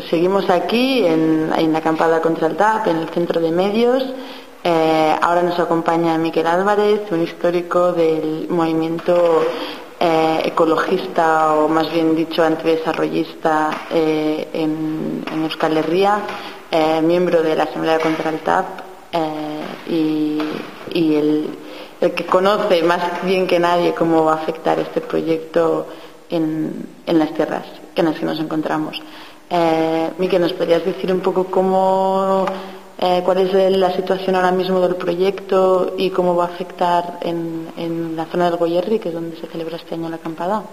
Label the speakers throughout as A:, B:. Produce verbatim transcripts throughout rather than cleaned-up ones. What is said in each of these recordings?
A: pues seguimos aquí en, en la acampada contra el T A P, en el centro de medios. Eh, ahora nos acompaña Miquel Álvarez, un histórico del movimiento eh, ecologista, o más bien dicho antidesarrollista eh, en, en Euskal Herria, eh, miembro de la Asamblea contra el T A P eh, y, y el, el que conoce más bien que nadie cómo va a afectar este proyecto en, en las tierras en las que nos encontramos. Eh, Miquel, ¿nos podrías decir un poco cómo... Eh, ¿Cuál es la situación ahora mismo del proyecto y cómo va a afectar en, en la zona del Goierri, que es donde se celebra este año la acampada?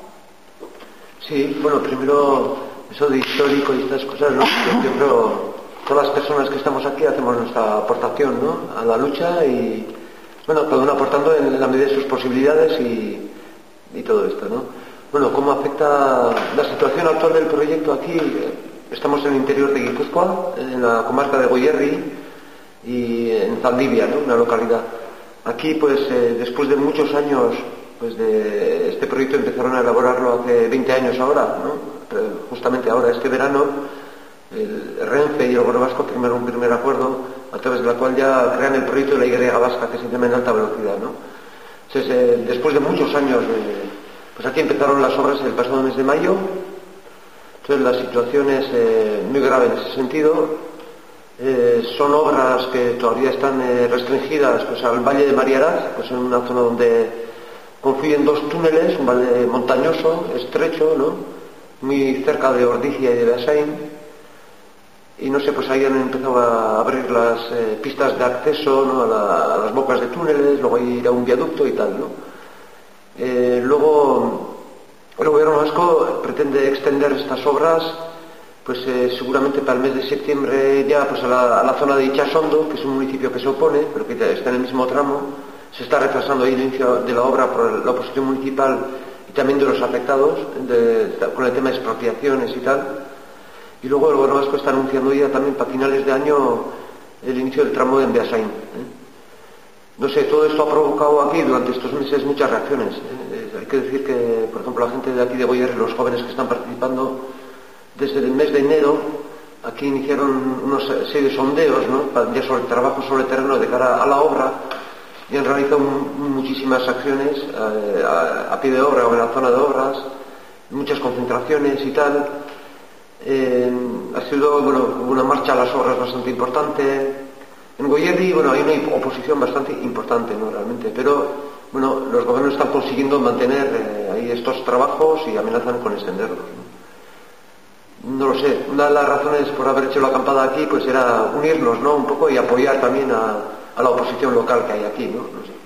B: Sí, bueno, primero eso de histórico y estas cosas, ¿no? Yo, yo creo todas las personas que estamos aquí hacemos nuestra aportación, ¿no?, a la lucha y, bueno, cada uno aportando en la medida de sus posibilidades y, y todo esto, ¿no? Bueno, ¿cómo afecta la situación actual del proyecto aquí? Estamos en el interior de Guipúzcoa, en la comarca de Goierri y en Zaldivia, ¿no?, una localidad. Aquí, pues, eh, después de muchos años, pues, de este proyecto empezaron a elaborarlo hace veinte años ahora, ¿no? Justamente ahora, este verano, el Renfe y el Gobierno vasco firmaron un primer acuerdo a través del cual ya crean el proyecto de la Y vasca, que se llama en alta velocidad, ¿no? Entonces, eh, después de muchos años, eh, pues aquí empezaron las obras el pasado mes de mayo. Entonces la situación es eh, muy grave en ese sentido. Eh, son obras que todavía están eh, restringidas, pues, al Valle de Mariaraz, pues en una zona donde confluyen dos túneles, un valle montañoso, estrecho, ¿no?, muy cerca de Ordizia y de Beasain. Y no sé, pues ahí han empezado a abrir las eh, pistas de acceso, ¿no?, a, la, a las bocas de túneles, luego ir a un viaducto y tal, ¿no? Eh, luego... El Gobierno vasco pretende extender estas obras, pues eh, seguramente para el mes de septiembre ya, pues a la, a la zona de Itxasondo, que es un municipio que se opone, pero que está en el mismo tramo. Se está retrasando ahí el inicio de la obra por la oposición municipal y también de los afectados de, de, con el tema de expropiaciones y tal. Y luego el Gobierno vasco está anunciando ya también para finales de año el inicio del tramo de Beasain, ¿eh? No sé, todo esto ha provocado aquí durante estos meses muchas reacciones. Eh, hay que decir que, por ejemplo, la gente de aquí de Goierri, los jóvenes que están participando, desde el mes de enero, aquí iniciaron una serie de sondeos, ¿no?, ya sobre trabajo sobre terreno de cara a la obra, y han realizado muchísimas acciones eh, a, a pie de obra o en la zona de obras, muchas concentraciones y tal. Eh, ha sido, bueno, una marcha a las obras bastante importante. En Goierri, bueno, hay una oposición bastante importante, ¿no?, realmente, pero, bueno, los gobiernos están consiguiendo mantener eh, ahí estos trabajos y amenazan con extenderlos, ¿no? No lo sé, una de las razones por haber hecho la acampada aquí, pues era unirnos, ¿no?, un poco y apoyar también a, a la oposición local que hay aquí, ¿no? No sé.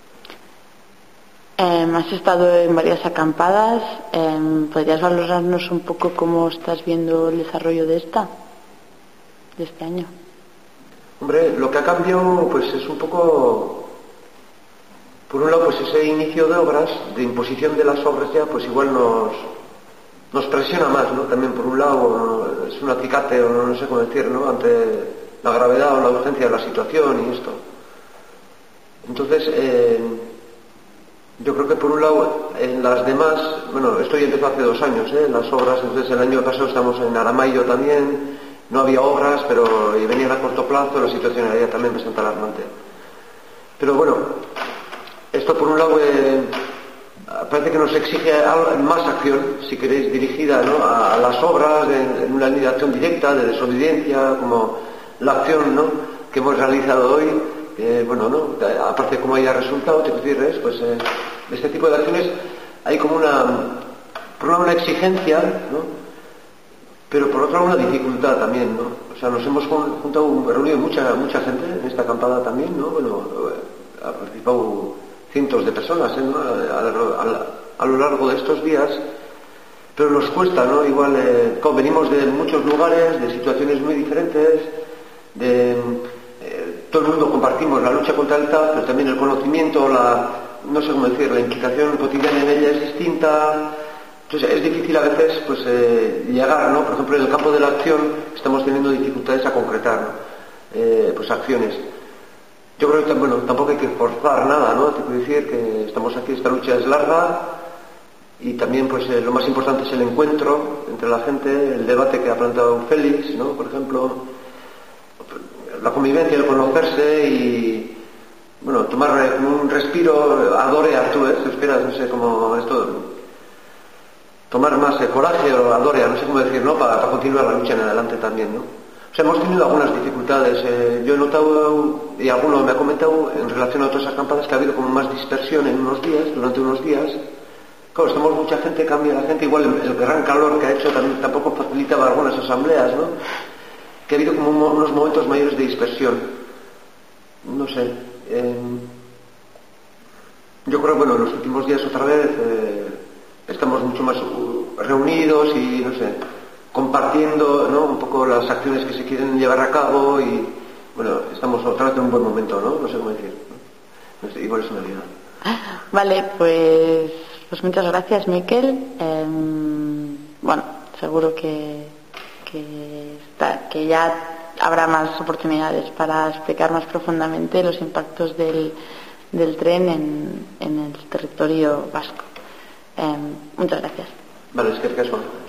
A: Eh, has estado en varias acampadas, eh, ¿podrías valorarnos un poco cómo estás viendo el desarrollo de esta, de este año?
B: Hombre, lo que ha cambiado, pues es un poco, por un lado, pues ese inicio de obras, de imposición de las obras ya, pues igual nos, nos presiona más, ¿no? También por un lado, es un acicate, o no, no sé cómo decir, ¿no?, ante la gravedad o la urgencia de la situación y esto. Entonces, eh, yo creo que por un lado, en las demás, bueno, esto ya empezó hace dos años, ¿eh?, las obras, entonces el año pasado estamos en Aramayo también. No había obras, pero y venían a corto plazo, la situación era también bastante alarmante. Pero bueno, esto por un lado eh, parece que nos exige más acción, si queréis, dirigida, ¿no?, a, a las obras, en, en una línea de acción directa, de desobediencia, como la acción, ¿no?, que hemos realizado hoy. Eh, bueno, ¿no?, aparte de cómo haya resultado, te quiero decir, pues eh, este tipo de acciones hay como una, por un lado, una exigencia, ¿no?, pero por otro lado una dificultad también, ¿no? O sea, nos hemos juntado, reunido mucha mucha gente en esta acampada también, ¿no? Bueno, ha participado cientos de personas, ¿eh?, ¿no?, a, a, a lo largo de estos días, pero nos cuesta, ¿no? Igual, eh, como venimos de muchos lugares, de situaciones muy diferentes, de eh, todo el mundo compartimos la lucha contra el T A P, pero también el conocimiento, la, no sé cómo decir, la implicación cotidiana en ella es distinta. Entonces es difícil a veces, pues, eh, llegar, ¿no? Por ejemplo, en el campo de la acción estamos teniendo dificultades a concretar, ¿no?, eh, pues acciones. Yo creo que, bueno, tampoco hay que forzar nada, ¿no? Te quiero decir que estamos aquí, esta lucha es larga y también pues eh, lo más importante es el encuentro entre la gente, el debate que ha planteado Félix, ¿no? Por ejemplo, la convivencia, el conocerse y bueno, tomar un respiro, adorea tú, ¿eh? Esperas, no sé cómo esto, tomar más eh, coraje o adorea, no sé cómo decir, ¿no? Para, para continuar la lucha en adelante también, ¿no? O sea, hemos tenido algunas dificultades. Eh, yo he notado, y alguno me ha comentado, en relación a otras acampadas, que ha habido como más dispersión en unos días, durante unos días. Claro, estamos mucha gente, cambia la gente, igual el, el gran calor que ha hecho también, tampoco facilitaba algunas asambleas, ¿no? Que ha habido como unos momentos mayores de dispersión. No sé. Eh, yo creo, bueno, en los últimos días otra vez eh, estamos mucho más uh, reunidos y, no sé, compartiendo, ¿no? Un poco las acciones que se quieren llevar a cabo y, bueno, estamos otra vez en un buen momento, ¿no? No sé cómo decir. No sé, igual es una idea.
A: Vale, pues, pues muchas gracias, Miquel. Eh, bueno, seguro que, que, está, que ya habrá más oportunidades para explicar más profundamente los impactos del, del tren en, en el territorio vasco. Eh, muchas gracias.
B: Vale, es que caso.